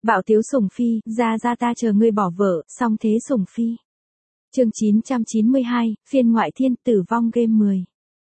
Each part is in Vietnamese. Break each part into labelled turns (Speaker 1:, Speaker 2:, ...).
Speaker 1: Bạo tiếu sủng phi, ra ta chờ ngươi bỏ vợ, xong thế sủng phi. Chương 992, phiên ngoại thiên tử vong game 10.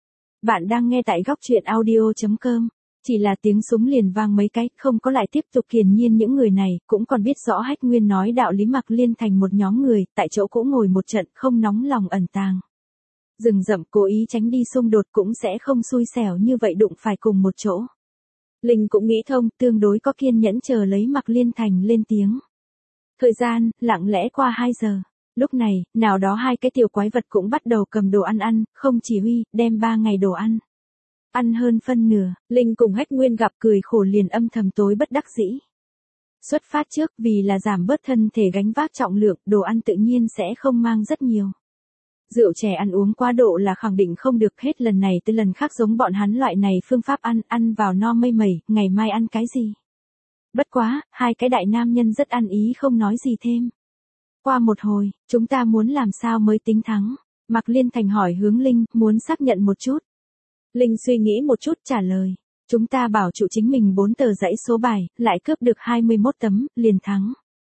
Speaker 1: Bạn đang nghe tại góc truyện audio.com. Chỉ là tiếng súng liền vang mấy cái, không có lại tiếp tục. Hiển nhiên những người này cũng còn biết rõ Hách Nguyên nói đạo lý, Mạc Liên thành một nhóm người, tại chỗ cũ ngồi một trận, không nóng lòng ẩn tàng. Rừng rậm cố ý tránh đi xung đột cũng sẽ không xui xẻo như vậy đụng phải cùng một chỗ. Linh cũng nghĩ thông, tương đối có kiên nhẫn chờ lấy Mạc Liên thành lên tiếng. Thời gian, lặng lẽ qua 2 giờ. Lúc này, nào đó 2 cái tiểu quái vật cũng bắt đầu cầm đồ ăn, không chỉ huy, đem 3 ngày đồ ăn. Ăn hơn phân nửa, Linh cùng Hách Nguyên gặp cười khổ liền âm thầm tối bất đắc dĩ. Xuất phát trước vì là giảm bớt thân thể gánh vác trọng lượng, đồ ăn tự nhiên sẽ không mang rất nhiều. Rượu chè ăn uống quá độ là khẳng định không được, hết lần này tới lần khác giống bọn hắn loại này phương pháp ăn vào no mây mẩy, ngày mai ăn cái gì. Bất quá, 2 cái đại nam nhân rất ăn ý không nói gì thêm. Qua một hồi, chúng ta muốn làm sao mới tính thắng? Mạc Liên Thành hỏi hướng Linh, muốn xác nhận một chút. Linh suy nghĩ một chút trả lời. Chúng ta bảo trụ chính mình 4 tờ dãy số bài, lại cướp được 21 tấm, liền thắng.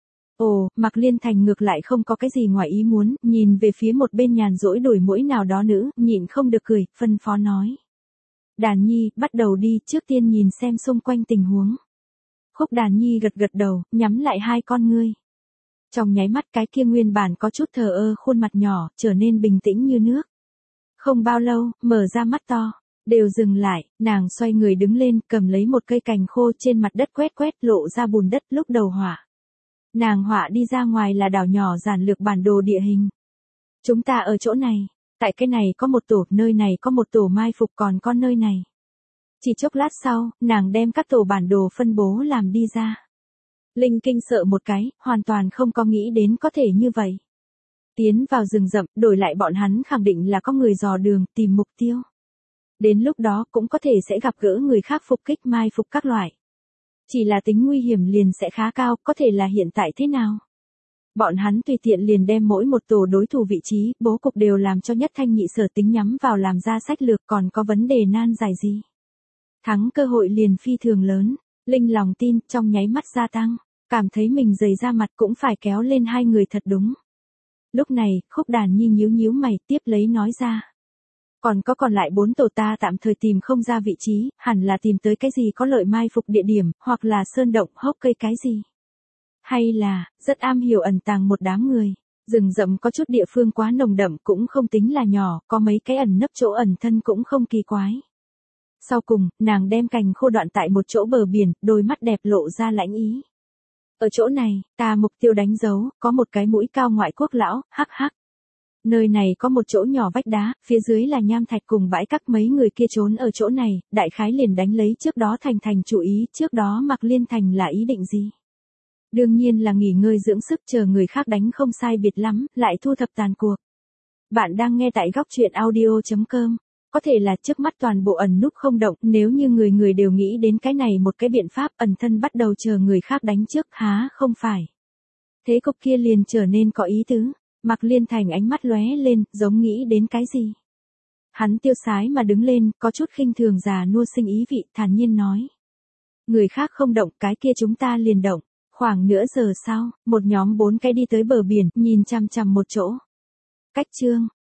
Speaker 1: Ồ, Mạc Liên Thành ngược lại không có cái gì ngoài ý muốn, nhìn về phía một bên nhàn rỗi đuổi mũi nào đó nữ, nhịn không được cười, phân phó nói. Đàn Nhi, bắt đầu đi, trước tiên nhìn xem xung quanh tình huống. Khúc Đàn Nhi gật đầu, nhắm lại 2 con ngươi. Trong nháy mắt cái kia nguyên bản có chút thờ ơ khuôn mặt nhỏ, trở nên bình tĩnh như nước. Không bao lâu, mở ra mắt to, đều dừng lại, nàng xoay người đứng lên, cầm lấy một cây cành khô trên mặt đất quét lộ ra bùn đất lúc đầu họa. Nàng họa đi ra ngoài là đảo nhỏ giản lược bản đồ địa hình. Chúng ta ở chỗ này, tại cái này có một tổ, nơi này có một tổ mai phục, còn có nơi này. Chỉ chốc lát sau, nàng đem các tổ bản đồ phân bố làm đi ra. Linh kinh sợ một cái, hoàn toàn không có nghĩ đến có thể như vậy. Tiến vào rừng rậm, đổi lại bọn hắn khẳng định là có người dò đường, tìm mục tiêu. Đến lúc đó cũng có thể sẽ gặp gỡ người khác phục kích mai phục các loại. Chỉ là tính nguy hiểm liền sẽ khá cao, có thể là hiện tại thế nào? Bọn hắn tùy tiện liền đem mỗi một tổ đối thủ vị trí, bố cục đều làm cho nhất thanh nhị sở, tính nhắm vào làm ra sách lược, còn có vấn đề nan giải gì. Thắng cơ hội liền phi thường lớn, Linh lòng tin trong nháy mắt gia tăng, cảm thấy mình dày ra mặt cũng phải kéo lên 2 người thật đúng. Lúc này, Khúc Đàn Nhi nhíu mày tiếp lấy nói ra. Còn lại 4 tổ ta tạm thời tìm không ra vị trí, hẳn là tìm tới cái gì có lợi mai phục địa điểm, hoặc là sơn động, hốc cây cái gì. Hay là, rất am hiểu ẩn tàng một đám người. Rừng rậm có chút địa phương quá nồng đậm cũng không tính là nhỏ, có mấy cái ẩn nấp chỗ ẩn thân cũng không kỳ quái. Sau cùng, nàng đem cành khô đoạn tại một chỗ bờ biển, đôi mắt đẹp lộ ra lãnh ý. Ở chỗ này, ta mục tiêu đánh dấu, có một cái mũi cao ngoại quốc lão, hắc hắc. Nơi này có một chỗ nhỏ vách đá, phía dưới là nham thạch cùng bãi cát, mấy người kia trốn ở chỗ này, đại khái liền đánh lấy trước đó Thành chủ ý, trước đó Mạc Liên Thành là ý định gì? Đương nhiên là nghỉ ngơi dưỡng sức chờ người khác đánh không sai biệt lắm, lại thu thập tàn cuộc. Bạn đang nghe tại góc truyện audio.com. Có thể là trước mắt toàn bộ ẩn núp không động, nếu như người đều nghĩ đến cái này một cái biện pháp ẩn thân bắt đầu chờ người khác đánh trước, há không phải. Thế cục kia liền trở nên có ý tứ. Mạc Liên Thành ánh mắt lóe lên, giống nghĩ đến cái gì. Hắn tiêu sái mà đứng lên, có chút khinh thường già nua sinh ý vị, thản nhiên nói. Người khác không động, cái kia chúng ta liền động. Khoảng nửa giờ sau, một nhóm 4 cái đi tới bờ biển, nhìn chằm chằm một chỗ. Cách chương,